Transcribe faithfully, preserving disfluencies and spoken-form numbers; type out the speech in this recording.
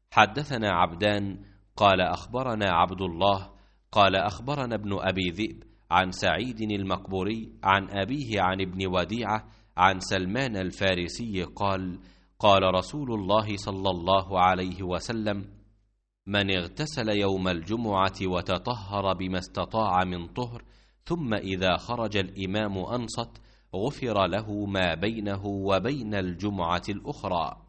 حدثنا عبدان قال أخبرنا عبد الله قال أخبرنا ابن أبي ذئب عن سعيد المقبوري عن أبيه عن ابن وديعة عن سلمان الفارسي قال قال رسول الله صلى الله عليه وسلم: من اغتسل يوم الجمعة وتطهر بما استطاع من طهر ثم إذا خرج الإمام أنصت غفر له ما بينه وبين الجمعة الأخرى.